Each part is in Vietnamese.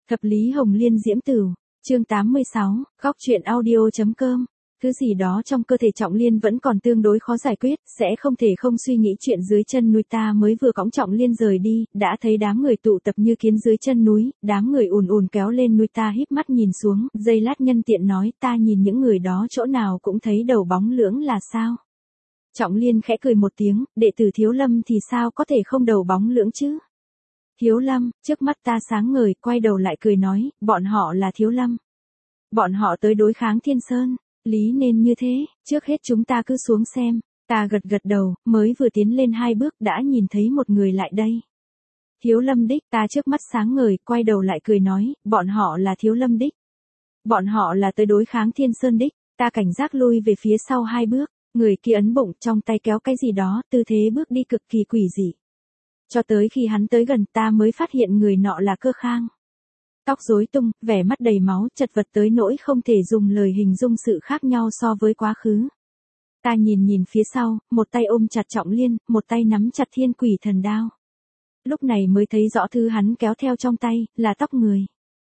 Thập lý Hồng Liên Diễm Tửu, chương 86, góc truyện audio.com. Thứ gì đó trong cơ thể Trọng Liên vẫn còn tương đối khó giải quyết, sẽ không thể không suy nghĩ chuyện dưới chân núi. Ta mới vừa cõng Trọng Liên rời đi, đã thấy đám người tụ tập như kiến dưới chân núi, đám người ùn ùn kéo lên núi. Ta híp mắt nhìn xuống, giây lát nhân tiện nói, ta nhìn những người đó chỗ nào cũng thấy đầu bóng lưỡng là sao? Trọng Liên khẽ cười một tiếng, đệ tử Thiếu Lâm thì sao có thể không đầu bóng lưỡng chứ? Thiếu Lâm, trước mắt ta sáng ngời, quay đầu lại cười nói, bọn họ là Thiếu Lâm. Bọn họ tới đối kháng Thiên Sơn, lý nên như thế, trước hết chúng ta cứ xuống xem. Ta gật gật đầu, mới vừa tiến lên 2 bước đã nhìn thấy một người lại đây. Thiếu Lâm đích, ta trước mắt sáng ngời, quay đầu lại cười nói, bọn họ là Thiếu Lâm đích. Bọn họ là tới đối kháng Thiên Sơn đích, ta cảnh giác lui về phía sau 2 bước, người kia ấn bụng trong tay kéo cái gì đó, tư thế bước đi cực kỳ quỷ dị. Cho tới khi hắn tới gần ta mới phát hiện người nọ là Cơ Khang. Tóc rối tung, vẻ mắt đầy máu, chật vật tới nỗi không thể dùng lời hình dung sự khác nhau so với quá khứ. Ta nhìn phía sau, một tay ôm chặt Trọng Liên, một tay nắm chặt Thiên Quỷ Thần Đao. Lúc này mới thấy rõ thứ hắn kéo theo trong tay, là tóc người.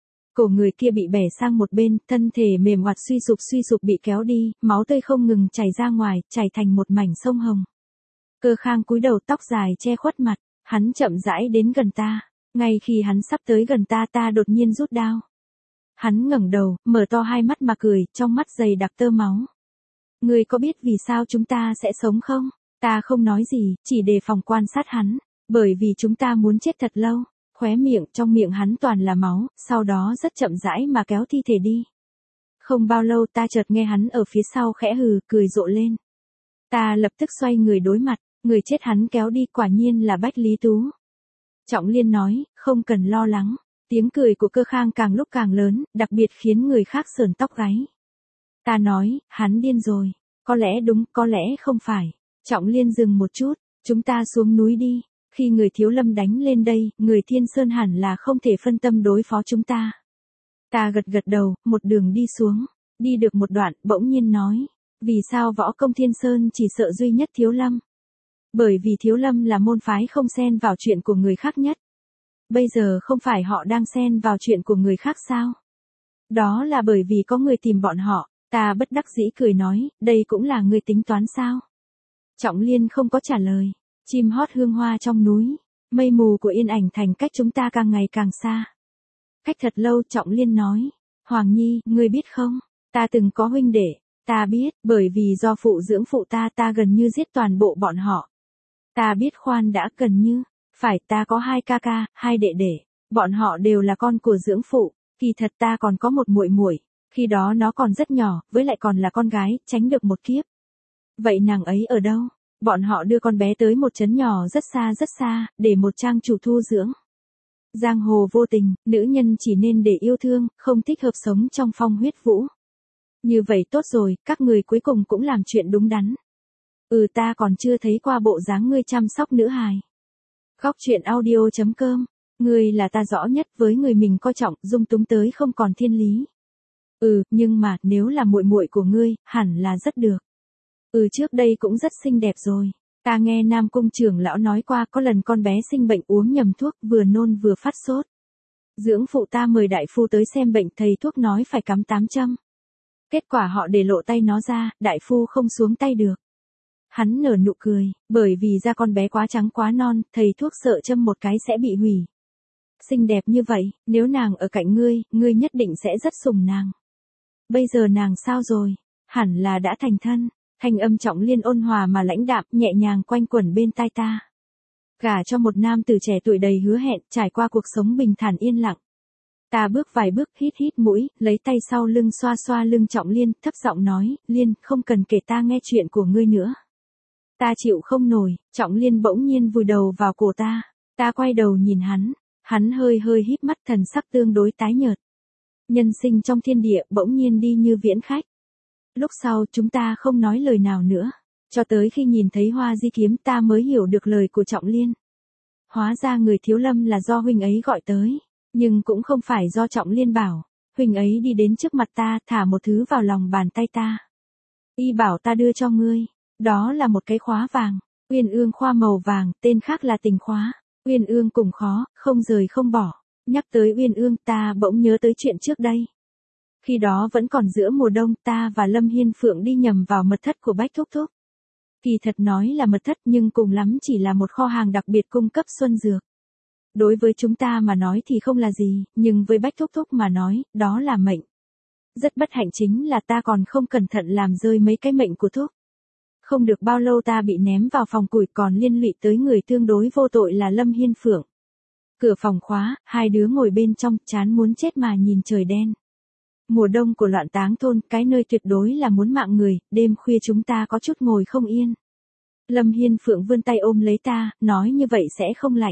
Cổ người kia bị bẻ sang một bên, thân thể mềm oặt suy sụp bị kéo đi, máu tươi không ngừng chảy ra ngoài, chảy thành một mảnh sông hồng. Cơ Khang cúi đầu, tóc dài che khuất mặt. Hắn chậm rãi đến gần ta, ngay khi hắn sắp tới gần ta, ta đột nhiên rút đao. Hắn ngẩng đầu, mở to hai mắt mà cười, trong mắt dày đặc tơ máu. Ngươi có biết vì sao chúng ta sẽ sống không? Ta không nói gì, chỉ đề phòng quan sát hắn, bởi vì chúng ta muốn chết thật lâu. Khóe miệng, trong miệng hắn toàn là máu, sau đó rất chậm rãi mà kéo thi thể đi. Không bao lâu ta chợt nghe hắn ở phía sau khẽ hừ, cười rộ lên. Ta lập tức xoay người đối mặt. Người chết hắn kéo đi quả nhiên là Bách Lý Tú. Trọng Liên nói, không cần lo lắng. Tiếng cười của Cơ Khang càng lúc càng lớn, đặc biệt khiến người khác sởn tóc gáy. Ta nói, hắn điên rồi. Có lẽ đúng, có lẽ không phải. Trọng Liên dừng một chút, chúng ta xuống núi đi. Khi người Thiếu Lâm đánh lên đây, người Thiên Sơn hẳn là không thể phân tâm đối phó chúng ta. Ta gật đầu, một đường đi xuống. Đi được một đoạn, bỗng nhiên nói. Vì sao võ công Thiên Sơn chỉ sợ duy nhất Thiếu Lâm? Bởi vì Thiếu Lâm là môn phái không xen vào chuyện của người khác nhất. Bây giờ không phải họ đang xen vào chuyện của người khác sao? Đó là bởi vì có người tìm bọn họ. Ta bất đắc dĩ cười nói, đây cũng là người tính toán sao? Trọng Liên không có trả lời. Chim hót hương hoa trong núi. Mây mù của Yên Ảnh Thành cách chúng ta càng ngày càng xa. Cách thật lâu Trọng Liên nói. Hoàng Nhi, ngươi biết không? Ta từng có huynh đệ. Ta biết, bởi vì do phụ dưỡng phụ ta gần như giết toàn bộ bọn họ. Ta biết khoan đã gần như, phải ta có 2 ca ca, 2 đệ đệ, bọn họ đều là con của dưỡng phụ, kỳ thật ta còn có một muội muội, khi đó nó còn rất nhỏ, với lại còn là con gái, tránh được một kiếp. Vậy nàng ấy ở đâu? Bọn họ đưa con bé tới một trấn nhỏ rất xa, để một trang chủ thu dưỡng. Giang hồ vô tình, nữ nhân chỉ nên để yêu thương, không thích hợp sống trong phong huyết vũ. Như vậy tốt rồi, các người cuối cùng cũng làm chuyện đúng đắn. Ta còn chưa thấy qua bộ dáng ngươi chăm sóc nữ hài. Góc truyện audio.com, ngươi là ta rõ nhất, với người mình coi trọng, dung túng tới không còn thiên lý. Nhưng mà, nếu là muội muội của ngươi, hẳn là rất được. Trước đây cũng rất xinh đẹp rồi. Ta nghe Nam Cung trưởng lão nói qua, có lần con bé sinh bệnh uống nhầm thuốc, vừa nôn vừa phát sốt. Dưỡng phụ ta mời đại phu tới xem bệnh, thầy thuốc nói phải cắm 8 châm. Kết quả họ để lộ tay nó ra, đại phu không xuống tay được. Hắn nở nụ cười, bởi vì da con bé quá trắng quá non, thầy thuốc sợ châm một cái sẽ bị hủy. Xinh đẹp như vậy, nếu nàng ở cạnh ngươi nhất định sẽ rất sủng nàng. Bây giờ nàng sao rồi? Hẳn là đã thành thân. Thanh âm Trọng Liên ôn hòa mà lãnh đạm, nhẹ nhàng quanh quẩn bên tai ta. Gả cho một nam tử trẻ tuổi đầy hứa hẹn, trải qua cuộc sống bình thản yên lặng. Ta bước vài bước, hít mũi, lấy tay sau lưng xoa lưng Trọng Liên, thấp giọng nói, Liên, không cần kể ta nghe chuyện của ngươi nữa. Ta chịu không nổi. Trọng Liên bỗng nhiên vùi đầu vào cổ ta. Ta quay đầu nhìn hắn hơi híp mắt, thần sắc tương đối tái nhợt. Nhân sinh trong thiên địa bỗng nhiên đi như viễn khách. Lúc sau chúng ta không nói lời nào nữa. Cho tới khi nhìn thấy Hoa Di kiếm ta mới hiểu được lời của Trọng Liên. Hóa ra người Thiếu Lâm là do huynh ấy gọi tới. Nhưng cũng không phải do Trọng Liên bảo. Huynh ấy đi đến trước mặt ta, thả một thứ vào lòng bàn tay ta. Y bảo ta đưa cho ngươi. Đó là một cái khóa vàng. Uyên ương khoa màu vàng, tên khác là tình khóa. Uyên ương cùng khó, không rời không bỏ. Nhắc tới Uyên Ương ta bỗng nhớ tới chuyện trước đây. Khi đó vẫn còn giữa mùa đông, ta và Lâm Hiên Phượng đi nhầm vào mật thất của Bách Thúc Thúc. Kỳ thật nói là mật thất nhưng cùng lắm chỉ là một kho hàng đặc biệt cung cấp xuân dược. Đối với chúng ta mà nói thì không là gì, nhưng với Bách Thúc Thúc mà nói, đó là mệnh. Rất bất hạnh chính là ta còn không cẩn thận làm rơi mấy cái mệnh của Thúc. Không được bao lâu ta bị ném vào phòng củi, còn liên lụy tới người tương đối vô tội là Lâm Hiên Phượng. Cửa phòng khóa, hai đứa ngồi bên trong, chán muốn chết mà nhìn trời đen. Mùa đông của loạn táng thôn, cái nơi tuyệt đối là muốn mạng người, đêm khuya chúng ta có chút ngồi không yên. Lâm Hiên Phượng vươn tay ôm lấy ta, nói như vậy sẽ không lạnh.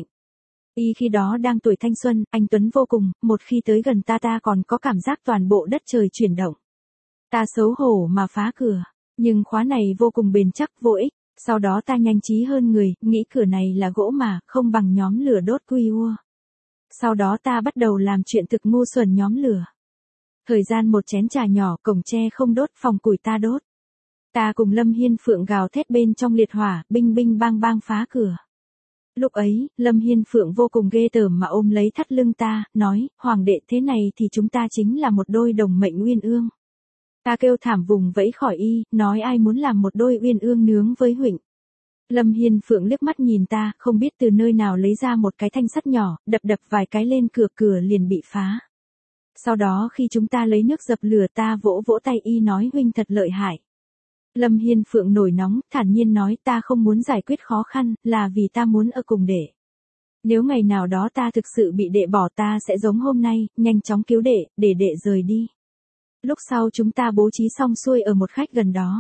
Y khi đó đang tuổi thanh xuân, anh tuấn vô cùng, một khi tới gần ta còn có cảm giác toàn bộ đất trời chuyển động. Ta xấu hổ mà phá cửa, nhưng khóa này vô cùng bền chắc vô ích. Sau đó ta nhanh trí hơn người, nghĩ cửa này là gỗ mà, không bằng nhóm lửa đốt quy ua. Sau đó ta bắt đầu làm chuyện thực ngu xuẩn nhóm lửa. Thời gian một chén trà nhỏ, cổng tre không đốt, phòng củi ta đốt. Ta cùng Lâm Hiên Phượng gào thét bên trong liệt hỏa, binh binh bang bang phá cửa. Lúc ấy, Lâm Hiên Phượng vô cùng ghê tởm mà ôm lấy thắt lưng ta, nói, Hoàng đệ thế này thì chúng ta chính là một đôi đồng mệnh uyên ương. Ta kêu thảm vùng vẫy khỏi y, nói ai muốn làm một đôi uyên ương nướng với huỳnh. Lâm Hiên Phượng liếc mắt nhìn ta, không biết từ nơi nào lấy ra một cái thanh sắt nhỏ, đập vài cái lên cửa, cửa liền bị phá. Sau đó khi chúng ta lấy nước dập lửa ta vỗ tay y nói huynh thật lợi hại. Lâm Hiên Phượng nổi nóng, thản nhiên nói ta không muốn giải quyết khó khăn, là vì ta muốn ở cùng đệ. Nếu ngày nào đó ta thực sự bị đệ bỏ ta sẽ giống hôm nay, nhanh chóng cứu đệ, để đệ rời đi. Lúc sau chúng ta bố trí xong xuôi ở một khách gần đó.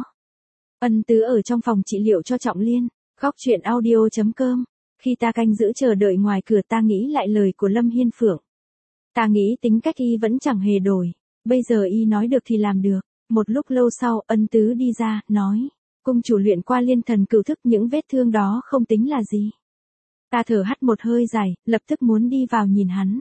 Ân Tứ ở trong phòng trị liệu cho Trọng Liên. Góc truyện audio.com. Khi ta canh giữ chờ đợi ngoài cửa ta nghĩ lại lời của Lâm Hiên Phượng. Ta nghĩ tính cách y vẫn chẳng hề đổi. Bây giờ y nói được thì làm được. Một lúc lâu sau, Ân Tứ đi ra, nói. Cung chủ luyện qua liên thần cửu thức, những vết thương đó không tính là gì. Ta thở hắt một hơi dài, lập tức muốn đi vào nhìn hắn.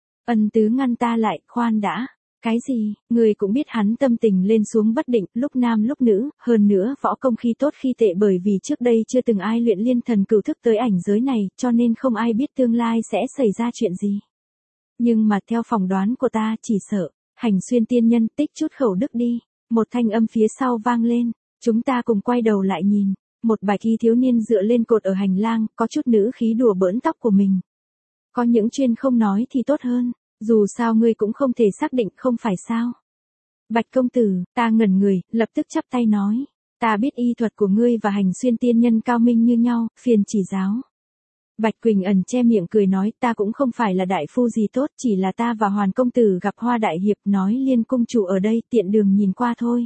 Ân Tứ ngăn ta lại, khoan đã. Cái gì, người cũng biết hắn tâm tình lên xuống bất định, lúc nam lúc nữ, hơn nữa võ công khi tốt khi tệ, bởi vì trước đây chưa từng ai luyện liên thần cửu thức tới ảnh giới này, cho nên không ai biết tương lai sẽ xảy ra chuyện gì. Nhưng mà theo phỏng đoán của ta, chỉ sợ, Hành Xuyên tiên nhân tích chút khẩu đức đi. Một thanh âm phía sau vang lên, chúng ta cùng quay đầu lại nhìn, một bạch y thiếu niên dựa lên cột ở hành lang, có chút nữ khí đùa bỡn tóc của mình. Có những chuyện không nói thì tốt hơn. Dù sao ngươi cũng không thể xác định, không phải sao? Bạch công tử, ta ngẩn người, lập tức chắp tay nói. Ta biết y thuật của ngươi và Hành Xuyên tiên nhân cao minh như nhau, phiền chỉ giáo. Bạch Quỳnh ẩn che miệng cười nói, ta cũng không phải là đại phu gì tốt, chỉ là ta và Hoàn công tử gặp Hoa đại hiệp, nói Liên cung chủ ở đây, tiện đường nhìn qua thôi.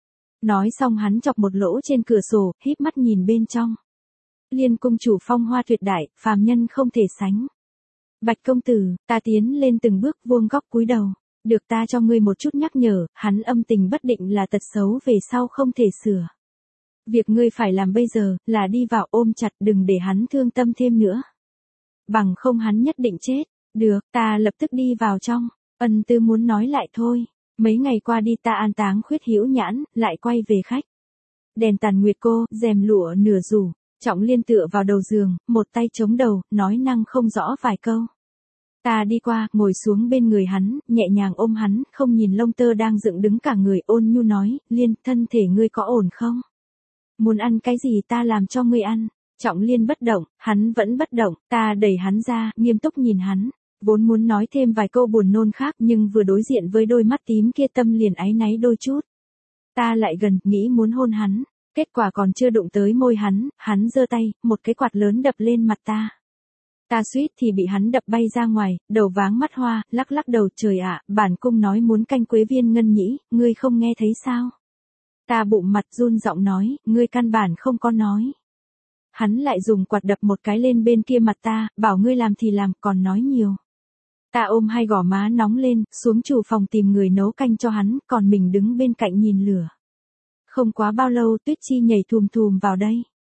Nói xong hắn chọc một lỗ trên cửa sổ, híp mắt nhìn bên trong. Liên cung chủ phong hoa tuyệt đại, phàm nhân không thể sánh. Bạch công tử, ta tiến lên từng bước, vuông góc cúi đầu. Được ta cho ngươi một chút nhắc nhở, hắn âm tình bất định là tật xấu về sau không thể sửa. Việc ngươi phải làm bây giờ, là đi vào ôm chặt, đừng để hắn thương tâm thêm nữa. Bằng không hắn nhất định chết. Được, ta lập tức đi vào trong. Ân Tư muốn nói lại thôi. Mấy ngày qua đi ta an táng Khuyết Hữu Nhãn, lại quay về khách. Đèn tàn nguyệt cô, rèm lụa nửa rủ. Trọng Liên tựa vào đầu giường, một tay chống đầu, nói năng không rõ vài câu. Ta đi qua, ngồi xuống bên người hắn, nhẹ nhàng ôm hắn, không nhìn lông tơ đang dựng đứng cả người, ôn nhu nói, Liên, thân thể ngươi có ổn không? Muốn ăn cái gì ta làm cho ngươi ăn. Trọng Liên bất động, hắn vẫn bất động, ta đẩy hắn ra, nghiêm túc nhìn hắn. Vốn muốn nói thêm vài câu buồn nôn khác, nhưng vừa đối diện với đôi mắt tím kia tâm liền áy náy đôi chút. Ta lại gần, nghĩ muốn hôn hắn. Kết quả còn chưa đụng tới môi hắn giơ tay, một cái quạt lớn đập lên mặt ta. Ta suýt thì bị hắn đập bay ra ngoài, đầu váng mắt hoa, lắc lắc đầu, trời ạ, bản cung nói muốn canh Quế Viên Ngân Nhĩ, ngươi không nghe thấy sao? Ta bụng mặt run giọng nói, ngươi căn bản không có nói. Hắn lại dùng quạt đập một cái lên bên kia mặt ta, bảo ngươi làm thì làm, còn nói nhiều. Ta ôm hai gò má nóng lên, xuống chủ phòng tìm người nấu canh cho hắn, còn mình đứng bên cạnh nhìn lửa. Không quá bao lâu Tuyết Chi nhảy thùm thùm vào đây.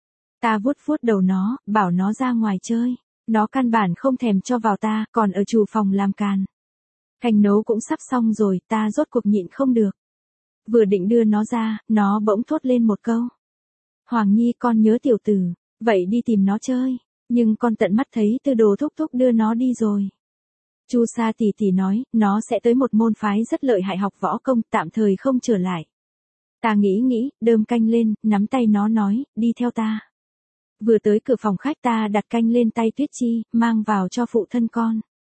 Ta vuốt vuốt đầu nó, bảo nó ra ngoài chơi. Nó căn bản không thèm cho vào ta, còn ở chủ phòng làm càn. Canh nấu cũng sắp xong rồi, ta rốt cuộc nhịn không được. Vừa định đưa nó ra, nó bỗng thốt lên một câu. Hoàng Nhi, con nhớ tiểu tử, vậy đi tìm nó chơi. Nhưng con tận mắt thấy Tư Đồ thúc thúc đưa nó đi rồi. Chu Sa tỷ tỷ nói, nó sẽ tới một môn phái rất lợi hại học võ công, tạm thời không trở lại. Ta nghĩ, đơm canh lên, nắm tay nó nói, đi theo ta. Vừa tới cửa phòng khách ta đặt canh lên tay Tuyết Chi, mang vào cho phụ thân con.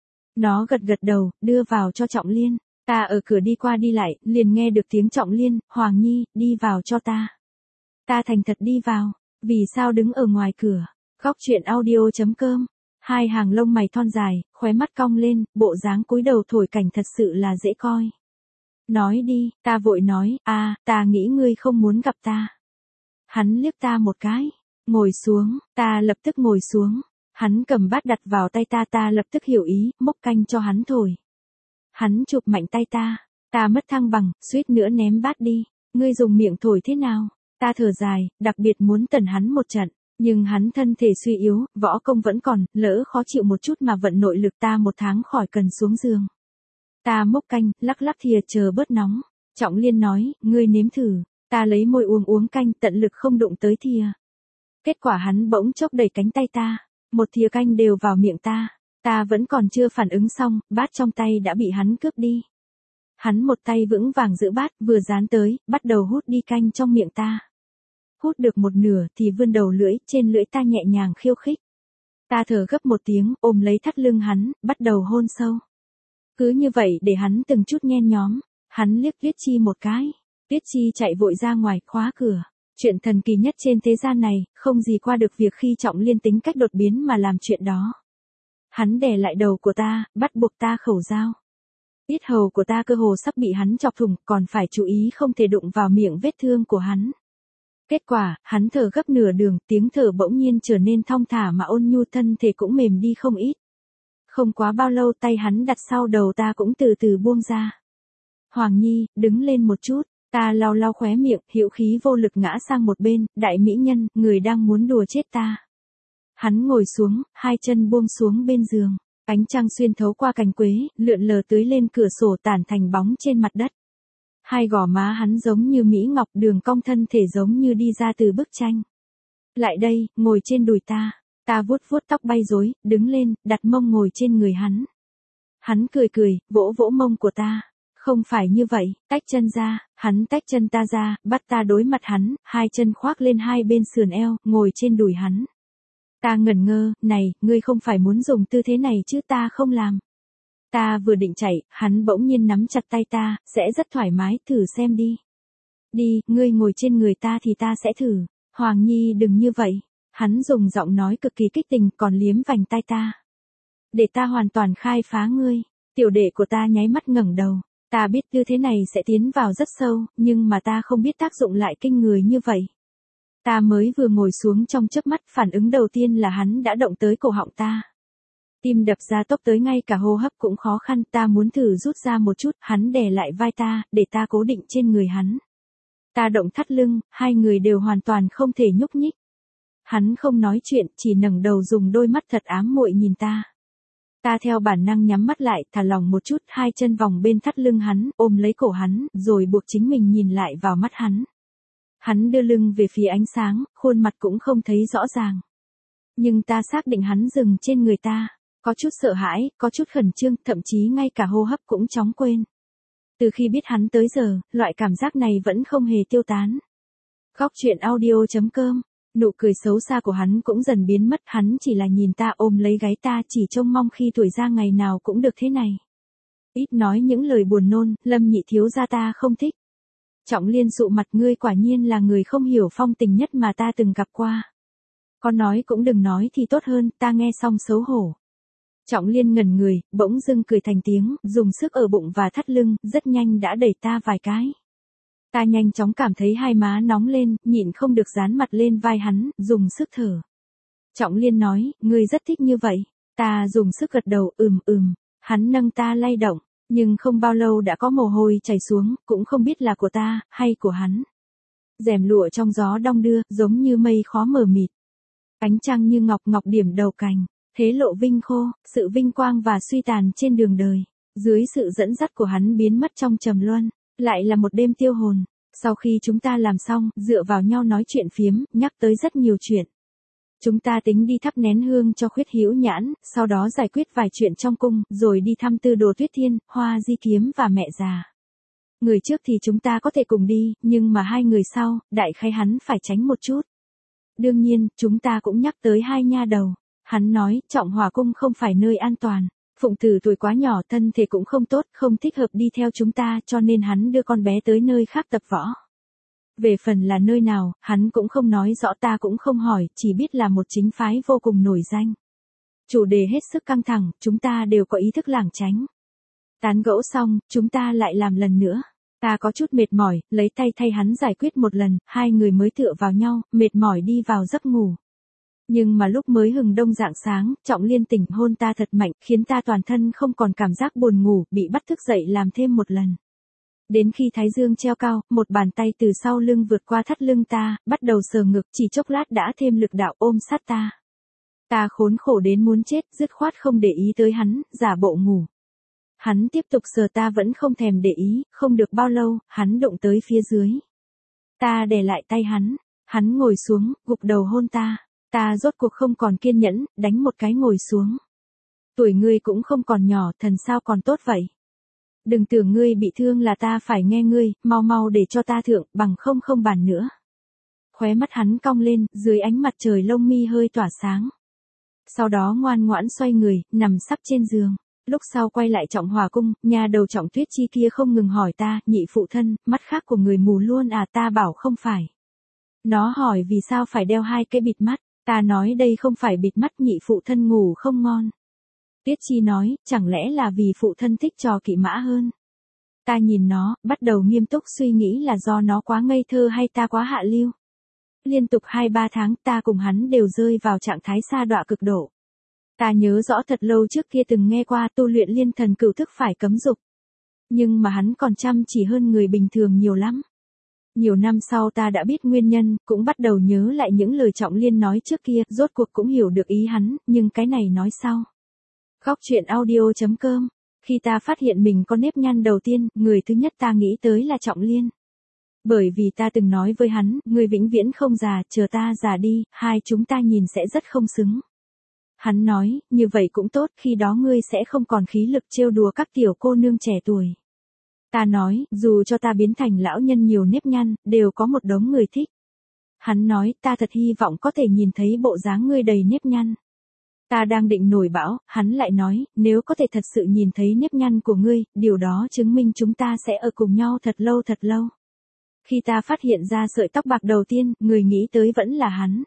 Nó gật gật đầu, đưa vào cho Trọng Liên. Ta ở cửa đi qua đi lại, liền nghe được tiếng Trọng Liên, Hoàng Nhi, đi vào cho ta. Ta thành thật đi vào, vì sao đứng ở ngoài cửa. Góc truyện audio.com. Hai hàng lông mày thon dài, khóe mắt cong lên, bộ dáng cúi đầu thổi cảnh thật sự là dễ coi. Nói đi, ta vội nói, ta nghĩ ngươi không muốn gặp ta. Hắn liếc ta một cái, ngồi xuống, ta lập tức ngồi xuống. Hắn cầm bát đặt vào tay ta lập tức hiểu ý, múc canh cho hắn thổi. Hắn chụp mạnh tay ta mất thăng bằng, suýt nữa ném bát đi. Ngươi dùng miệng thổi thế nào? Ta thở dài, đặc biệt muốn tẩn hắn một trận. Nhưng hắn thân thể suy yếu, võ công vẫn còn, lỡ khó chịu một chút mà vận nội lực ta 1 tháng khỏi cần xuống giường. Ta múc canh, lắc thìa chờ bớt nóng. Trọng Liên nói, ngươi nếm thử. Ta lấy môi uống canh, tận lực không đụng tới thìa. Kết quả hắn bỗng chốc đẩy cánh tay ta. Một thìa canh đều vào miệng ta. Ta vẫn còn chưa phản ứng xong, bát trong tay đã bị hắn cướp đi. Hắn một tay vững vàng giữ bát, vừa dán tới, bắt đầu hút đi canh trong miệng ta. Hút được một nửa thì vươn đầu lưỡi, trên lưỡi ta nhẹ nhàng khiêu khích. Ta thở gấp một tiếng, ôm lấy thắt lưng hắn, bắt đầu hôn sâu. Cứ như vậy để hắn từng chút nhen nhóm. Hắn liếc Tuyết Chi một cái. Tuyết Chi chạy vội ra ngoài, khóa cửa. Chuyện thần kỳ nhất trên thế gian này, không gì qua được việc khi Trọng Liên tính cách đột biến mà làm chuyện đó. Hắn đè lại đầu của ta, bắt buộc ta khẩu dao. Yết hầu của ta cơ hồ sắp bị hắn chọc thủng, còn phải chú ý không thể đụng vào miệng vết thương của hắn. Kết quả, hắn thở gấp nửa đường, tiếng thở bỗng nhiên trở nên thong thả mà ôn nhu, thân thể cũng mềm đi không ít. Không quá bao lâu tay hắn đặt sau đầu ta cũng từ từ buông ra. Hoàng Nhi, đứng lên một chút, ta lau khóe miệng, hữu khí vô lực ngã sang một bên, đại mỹ nhân, người đang muốn đùa chết ta. Hắn ngồi xuống, hai chân buông xuống bên giường, ánh trăng xuyên thấu qua cành quế, lượn lờ tưới lên cửa sổ tản thành bóng trên mặt đất. Hai gò má hắn giống như mỹ ngọc, đường cong thân thể giống như đi ra từ bức tranh. Lại đây, ngồi trên đùi ta. Ta vuốt tóc bay rối, đứng lên, đặt mông ngồi trên người hắn. Hắn cười, vỗ mông của ta. Không phải như vậy, tách chân ra, hắn tách chân ta ra, bắt ta đối mặt hắn, hai chân khoác lên hai bên sườn eo, ngồi trên đùi hắn. Ta ngẩn ngơ, này, ngươi không phải muốn dùng tư thế này chứ, ta không làm. Ta vừa định chạy, hắn bỗng nhiên nắm chặt tay ta, sẽ rất thoải mái, thử xem đi. Đi, ngươi ngồi trên người ta thì ta sẽ thử. Hoàng Nhi đừng như vậy. Hắn dùng giọng nói cực kỳ kích tình, còn liếm vành tai ta. Để ta hoàn toàn khai phá ngươi. Tiểu đệ của ta nháy mắt ngẩng đầu. Ta biết tư thế này sẽ tiến vào rất sâu, nhưng mà ta không biết tác dụng lại kinh người như vậy. Ta mới vừa ngồi xuống trong chớp mắt, phản ứng đầu tiên là hắn đã động tới cổ họng ta. Tim đập ra tốc tới ngay cả hô hấp cũng khó khăn, ta muốn thử rút ra một chút, hắn đè lại vai ta, để ta cố định trên người hắn. Ta động thắt lưng, hai người đều hoàn toàn không thể nhúc nhích. Hắn không nói chuyện, chỉ ngẩng đầu dùng đôi mắt thật ám muội nhìn ta. Ta theo bản năng nhắm mắt lại, thả lỏng một chút, hai chân vòng bên thắt lưng hắn, ôm lấy cổ hắn, rồi buộc chính mình nhìn lại vào mắt hắn. Hắn đưa lưng về phía ánh sáng, khuôn mặt cũng không thấy rõ ràng. Nhưng ta xác định hắn dừng trên người ta. Có chút sợ hãi, có chút khẩn trương, thậm chí ngay cả hô hấp cũng chóng quên. Từ khi biết hắn tới giờ, loại cảm giác này vẫn không hề tiêu tán. Góc truyện audio.com. Nụ cười xấu xa của hắn cũng dần biến mất, hắn chỉ là nhìn ta, ôm lấy gáy ta, chỉ trông mong khi tuổi già ngày nào cũng được thế này. Ít nói những lời buồn nôn, Lâm nhị thiếu gia ta không thích. Trọng Liên sụ mặt, ngươi quả nhiên là người không hiểu phong tình nhất mà ta từng gặp qua. Con nói cũng đừng nói thì tốt hơn, ta nghe xong xấu hổ. Trọng Liên ngẩn người, bỗng dưng cười thành tiếng, dùng sức ở bụng và thắt lưng, rất nhanh đã đẩy ta vài cái. Ta nhanh chóng cảm thấy hai má nóng lên, nhịn không được dán mặt lên vai hắn, dùng sức thở. Trọng Liên nói, ngươi rất thích như vậy. Ta dùng sức gật đầu, hắn nâng ta lay động, nhưng không bao lâu đã có mồ hôi chảy xuống, cũng không biết là của ta, hay của hắn. Rèm lụa trong gió đong đưa, giống như mây khó mờ mịt. Ánh trăng như ngọc điểm đầu cành. Thế lộ vinh khô, sự vinh quang và suy tàn trên đường đời. Dưới sự dẫn dắt của hắn biến mất trong trầm luân. Lại là một đêm tiêu hồn. Sau khi chúng ta làm xong, dựa vào nhau nói chuyện phiếm, nhắc tới rất nhiều chuyện. Chúng ta tính đi thắp nén hương cho Khuyết Hữu Nhãn, sau đó giải quyết vài chuyện trong cung, rồi đi thăm Tư Đồ Tuyết Thiên, Hoa Di Kiếm và mẹ già. Người trước thì chúng ta có thể cùng đi, nhưng mà hai người sau, đại khái hắn phải tránh một chút. Đương nhiên, chúng ta cũng nhắc tới hai nha đầu. Hắn nói, Trọng Hỏa Cung không phải nơi an toàn. Phụng Tử tuổi quá nhỏ, thân thể cũng không tốt, không thích hợp đi theo chúng ta, cho nên hắn đưa con bé tới nơi khác tập võ. Về phần là nơi nào, hắn cũng không nói rõ, ta cũng không hỏi, chỉ biết là một chính phái vô cùng nổi danh. Chủ đề hết sức căng thẳng, chúng ta đều có ý thức lảng tránh. Tán gẫu xong, chúng ta lại làm lần nữa. Ta có chút mệt mỏi, lấy tay thay hắn giải quyết một lần, hai người mới tựa vào nhau, mệt mỏi đi vào giấc ngủ. Nhưng mà lúc mới hừng đông rạng sáng, Trọng Liên tỉnh hôn ta thật mạnh, khiến ta toàn thân không còn cảm giác buồn ngủ, bị bắt thức dậy làm thêm một lần. Đến khi thái dương treo cao, một bàn tay từ sau lưng vượt qua thắt lưng ta, bắt đầu sờ ngực, chỉ chốc lát đã thêm lực đạo ôm sát ta. Ta khốn khổ đến muốn chết, dứt khoát không để ý tới hắn, giả bộ ngủ. Hắn tiếp tục sờ ta vẫn không thèm để ý, không được bao lâu, hắn đụng tới phía dưới. Ta đè lại tay hắn ngồi xuống, gục đầu hôn ta. Ta rốt cuộc không còn kiên nhẫn, đánh một cái ngồi xuống. Tuổi ngươi cũng không còn nhỏ, thần sao còn tốt vậy. Đừng tưởng ngươi bị thương là ta phải nghe ngươi, mau mau để cho ta thượng, bằng không bàn nữa. Khóe mắt hắn cong lên, dưới ánh mặt trời lông mi hơi tỏa sáng. Sau đó ngoan ngoãn xoay người, nằm sắp trên giường. Lúc sau quay lại Trọng Hỏa Cung, nhà đầu Trọng Tuyết Chi kia không ngừng hỏi ta, nhị phụ thân, mắt khác của người mù luôn à, ta bảo không phải. Nó hỏi vì sao phải đeo hai cái bịt mắt, ta nói đây không phải bịt mắt, nhị phụ thân ngủ không ngon. Tuyết Chi nói, chẳng lẽ là vì phụ thân thích trò kỵ mã hơn. Ta nhìn nó, bắt đầu nghiêm túc suy nghĩ là do nó quá ngây thơ hay ta quá hạ lưu. Liên tục 2-3 tháng ta cùng hắn đều rơi vào trạng thái sa đọa cực độ. Ta nhớ rõ thật lâu trước kia từng nghe qua tu luyện liên thần cửu thức phải cấm dục. Nhưng mà hắn còn chăm chỉ hơn người bình thường nhiều lắm. Nhiều năm sau ta đã biết nguyên nhân, cũng bắt đầu nhớ lại những lời Trọng Liên nói trước kia, rốt cuộc cũng hiểu được ý hắn, nhưng cái này nói sau. Góc truyện audio.com. Khi ta phát hiện mình có nếp nhăn đầu tiên, người thứ nhất ta nghĩ tới là Trọng Liên. Bởi vì ta từng nói với hắn, ngươi vĩnh viễn không già, chờ ta già đi, hai chúng ta nhìn sẽ rất không xứng. Hắn nói, như vậy cũng tốt, khi đó ngươi sẽ không còn khí lực trêu đùa các tiểu cô nương trẻ tuổi. Ta nói, dù cho ta biến thành lão nhân nhiều nếp nhăn, đều có một đống người thích. Hắn nói, ta thật hy vọng có thể nhìn thấy bộ dáng ngươi đầy nếp nhăn. Ta đang định nổi bão, hắn lại nói, nếu có thể thật sự nhìn thấy nếp nhăn của ngươi, điều đó chứng minh chúng ta sẽ ở cùng nhau thật lâu thật lâu. Khi ta phát hiện ra sợi tóc bạc đầu tiên, người nghĩ tới vẫn là hắn.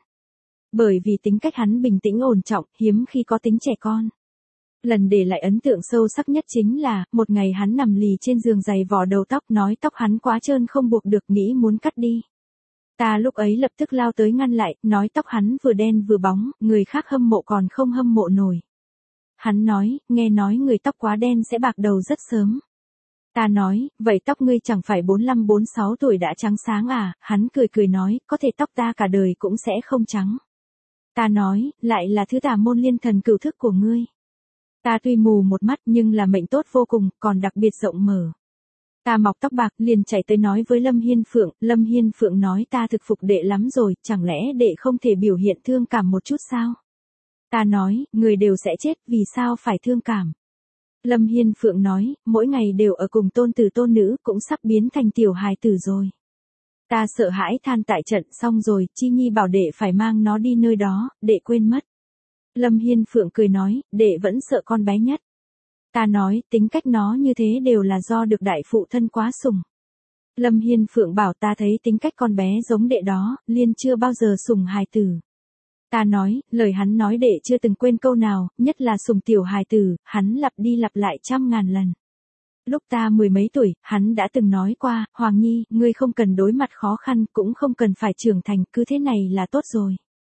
Bởi vì tính cách hắn bình tĩnh ổn trọng, hiếm khi có tính trẻ con. Lần để lại ấn tượng sâu sắc nhất chính là, một ngày hắn nằm lì trên giường giày vò đầu tóc, nói tóc hắn quá trơn không buộc được, nghĩ muốn cắt đi. Ta lúc ấy lập tức lao tới ngăn lại, nói tóc hắn vừa đen vừa bóng, người khác hâm mộ còn không hâm mộ nổi. Hắn nói, nghe nói người tóc quá đen sẽ bạc đầu rất sớm. Ta nói, vậy tóc ngươi chẳng phải 45-46 tuổi đã trắng sáng à, hắn cười nói, có thể tóc ta cả đời cũng sẽ không trắng. Ta nói, lại là thứ tà môn liên thần cửu thức của ngươi. Ta tuy mù một mắt nhưng là mệnh tốt vô cùng, còn đặc biệt rộng mở. Ta mọc tóc bạc liền chạy tới nói với Lâm Hiên Phượng nói ta thực phục đệ lắm rồi, chẳng lẽ đệ không thể biểu hiện thương cảm một chút sao? Ta nói, người đều sẽ chết, vì sao phải thương cảm? Lâm Hiên Phượng nói, mỗi ngày đều ở cùng tôn tử tôn nữ, cũng sắp biến thành tiểu hài tử rồi. Ta sợ hãi than tại trận, xong rồi, Chi Nhi bảo đệ phải mang nó đi nơi đó, đệ quên mất. Lâm Hiên Phượng cười nói, đệ vẫn sợ con bé nhất. Ta nói, tính cách nó như thế đều là do được đại phụ thân quá sủng. Lâm Hiên Phượng bảo ta thấy tính cách con bé giống đệ đó, Liên chưa bao giờ sủng hài tử. Ta nói, lời hắn nói đệ chưa từng quên câu nào, nhất là sủng tiểu hài tử, hắn lặp đi lặp lại 100.000 lần. Lúc ta 10 mấy tuổi, hắn đã từng nói qua, Hoàng Nhi, ngươi không cần đối mặt khó khăn, cũng không cần phải trưởng thành, cứ thế này là tốt rồi.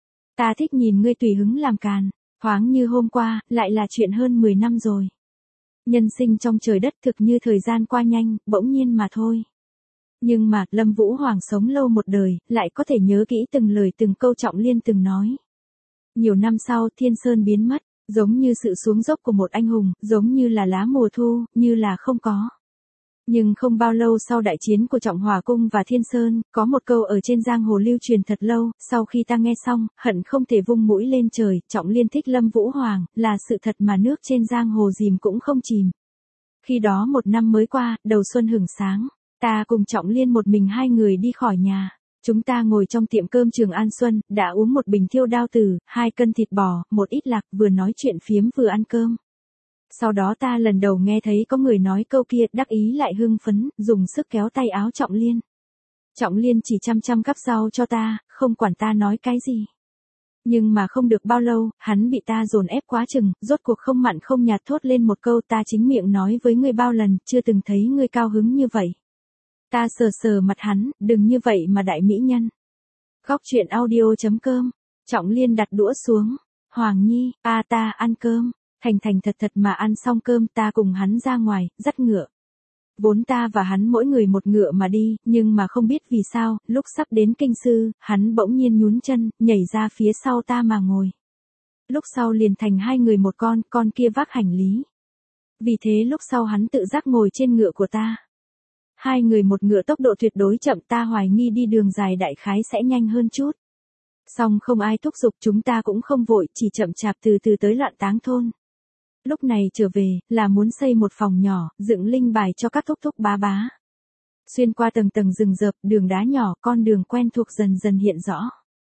Ta thích nhìn ngươi tùy hứng làm càn, thoáng như hôm qua, lại là chuyện hơn 10 năm rồi. Nhân sinh trong trời đất thực như thời gian qua nhanh, bỗng nhiên mà thôi. Nhưng mà, Lâm Vũ Hoàng sống lâu một đời, lại có thể nhớ kỹ từng lời từng câu Trọng Liên từng nói. Nhiều năm sau, Thiên Sơn biến mất, giống như sự xuống dốc của một anh hùng, giống như là lá mùa thu, như là không có. Nhưng không bao lâu sau đại chiến của Trọng Hỏa Cung và Thiên Sơn, có một câu ở trên giang hồ lưu truyền thật lâu, sau khi ta nghe xong, hận không thể vung mũi lên trời, Trọng Liên thích Lâm Vũ Hoàng, là sự thật mà nước trên giang hồ dìm cũng không chìm. Khi đó một năm mới qua, đầu xuân hửng sáng, ta cùng Trọng Liên một mình hai người đi khỏi nhà. Chúng ta ngồi trong tiệm cơm Trường An Xuân, đã uống một bình Thiêu Đao Tử, 2 cân thịt bò, một ít lạc, vừa nói chuyện phiếm vừa ăn cơm. Sau đó ta lần đầu nghe thấy có người nói câu kia, đắc ý lại hưng phấn, dùng sức kéo tay áo Trọng Liên. Trọng Liên chỉ chăm chăm cắp rau cho ta, không quản ta nói cái gì. Nhưng mà không được bao lâu, hắn bị ta dồn ép quá chừng, rốt cuộc không mặn không nhạt thốt lên một câu, ta chính miệng nói với ngươi bao lần, chưa từng thấy ngươi cao hứng như vậy. Ta sờ sờ mặt hắn, đừng như vậy mà đại mỹ nhân. Góc truyện audio.com. Trọng Liên đặt đũa xuống. Hoàng Nhi, ta ăn cơm. Thành thành thật thật mà ăn xong cơm, ta cùng hắn ra ngoài, dắt ngựa. Vốn ta và hắn mỗi người một ngựa mà đi, nhưng mà không biết vì sao, lúc sắp đến Kinh Sư, hắn bỗng nhiên nhún chân, nhảy ra phía sau ta mà ngồi. Lúc sau liền thành hai người một con kia vác hành lý. Vì thế lúc sau hắn tự giác ngồi trên ngựa của ta. Hai người một ngựa tốc độ tuyệt đối chậm, ta hoài nghi đi đường dài đại khái sẽ nhanh hơn chút. Song không ai thúc giục, chúng ta cũng không vội, chỉ chậm chạp từ từ tới Loạn Táng thôn. Lúc này trở về, là muốn xây một phòng nhỏ, dựng linh bài cho các thúc thúc bá bá. Xuyên qua tầng tầng rừng rợp, đường đá nhỏ, con đường quen thuộc dần dần hiện rõ.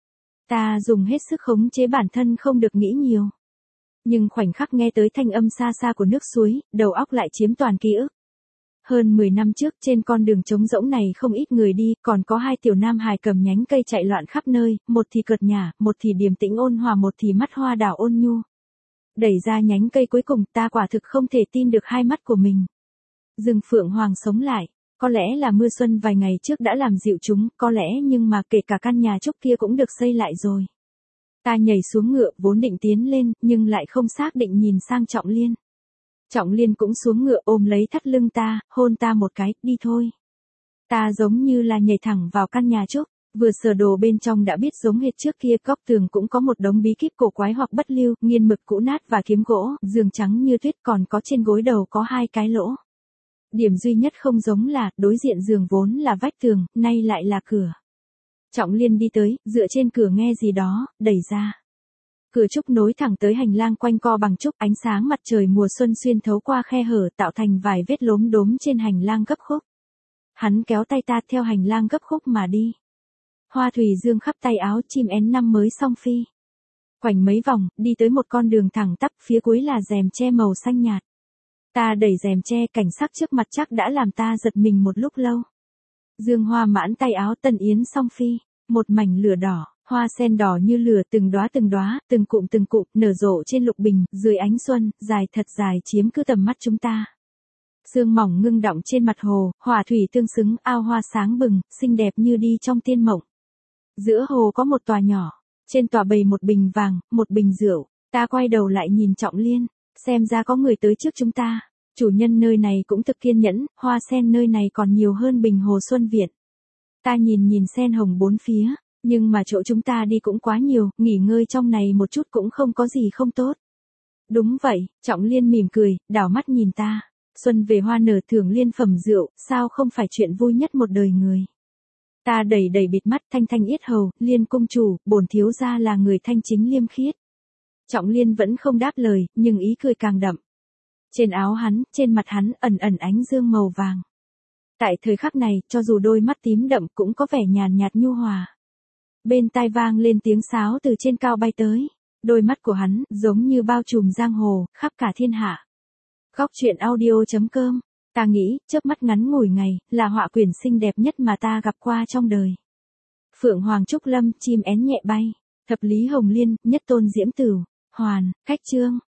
Ta dùng hết sức khống chế bản thân không được nghĩ nhiều. Nhưng khoảnh khắc nghe tới thanh âm xa xa của nước suối, đầu óc lại chiếm toàn ký ức. Hơn 10 năm trước, trên con đường trống rỗng này không ít người đi, còn có hai tiểu nam hài cầm nhánh cây chạy loạn khắp nơi, một thì cợt nhả, một thì điềm tĩnh ôn hòa, một thì mắt hoa đảo ôn nhu. Đẩy ra nhánh cây cuối cùng, ta quả thực không thể tin được hai mắt của mình. Rừng Phượng Hoàng sống lại, có lẽ là mưa xuân vài ngày trước đã làm dịu chúng, có lẽ nhưng mà kể cả căn nhà trúc kia cũng được xây lại rồi. Ta nhảy xuống ngựa, vốn định tiến lên, nhưng lại không xác định nhìn sang Trọng Liên. Trọng Liên cũng xuống ngựa ôm lấy thắt lưng ta, hôn ta một cái, đi thôi. Ta giống như là nhảy thẳng vào căn nhà trúc, vừa sờ đồ bên trong đã biết giống hệt trước kia, góc tường cũng có một đống bí kíp cổ quái hoặc bất lưu, nghiên mực cũ nát và kiếm gỗ, giường trắng như tuyết, còn có trên gối đầu có 2 cái lỗ. Điểm duy nhất không giống là, đối diện giường vốn là vách tường, nay lại là cửa. Trọng Liên đi tới, dựa trên cửa nghe gì đó, đẩy ra. Cửa trúc nối thẳng tới hành lang quanh co bằng trúc, ánh sáng mặt trời mùa xuân xuyên thấu qua khe hở tạo thành vài vết lốm đốm trên hành lang gấp khúc. Hắn kéo tay ta theo hành lang gấp khúc mà đi. Hoa thủy dương khắp tay áo, chim én năm mới song phi. Quanh mấy vòng, đi tới một con đường thẳng tắp, phía cuối là rèm tre màu xanh nhạt. Ta đẩy rèm tre, cảnh sắc trước mặt chắc đã làm ta giật mình một lúc lâu. Dương hoa mãn tay áo, tân yến song phi, một mảnh lửa đỏ, hoa sen đỏ như lửa, từng đóa, từng cụm nở rộ trên lục bình, dưới ánh xuân, dài thật dài chiếm cứ tầm mắt chúng ta. Sương mỏng ngưng đọng trên mặt hồ, hỏa thủy tương xứng, ao hoa sáng bừng, xinh đẹp như đi trong tiên mộng. Giữa hồ có một tòa nhỏ, trên tòa bày một bình vàng, một bình rượu, ta quay đầu lại nhìn Trọng Liên, xem ra có người tới trước chúng ta. Chủ nhân nơi này cũng thực kiên nhẫn, hoa sen nơi này còn nhiều hơn bình hồ Xuân Việt. Ta nhìn sen hồng bốn phía, nhưng mà chỗ chúng ta đi cũng quá nhiều, nghỉ ngơi trong này một chút cũng không có gì không tốt. Đúng vậy, Trọng Liên mỉm cười, đảo mắt nhìn ta. Xuân về hoa nở, thưởng liên phẩm rượu, sao không phải chuyện vui nhất một đời người. Ta đầy bịt mắt, thanh yết hầu, Liên cung chủ, bổn thiếu gia là người thanh chính liêm khiết. Trọng Liên vẫn không đáp lời, nhưng ý cười càng đậm. Trên áo hắn, trên mặt hắn, ẩn ánh dương màu vàng. Tại thời khắc này, cho dù đôi mắt tím đậm cũng có vẻ nhàn nhạt nhu hòa. Bên tai vang lên tiếng sáo từ trên cao bay tới. Đôi mắt của hắn, giống như bao trùm giang hồ, khắp cả thiên hạ. Góc truyện audio.com. Ta nghĩ, chớp mắt ngắn ngủi ngày, là họa quyển xinh đẹp nhất mà ta gặp qua trong đời. Phượng Hoàng Trúc Lâm, chim én nhẹ bay. Thập lý Hồng Liên, nhất tôn Diễm Tửu. Hoàn, khách chương.